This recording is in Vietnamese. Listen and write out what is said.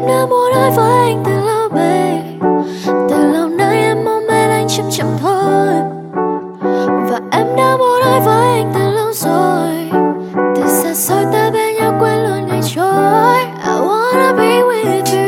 đã muốn nói với anh từ lâu babe. Từ lâu nay em mong bên anh chậm chậm thôi. Và em đã muốn nói với anh từ lâu rồi. Từ xa xôi ta bên nhau quên luôn ngày trôi. I wanna be with you.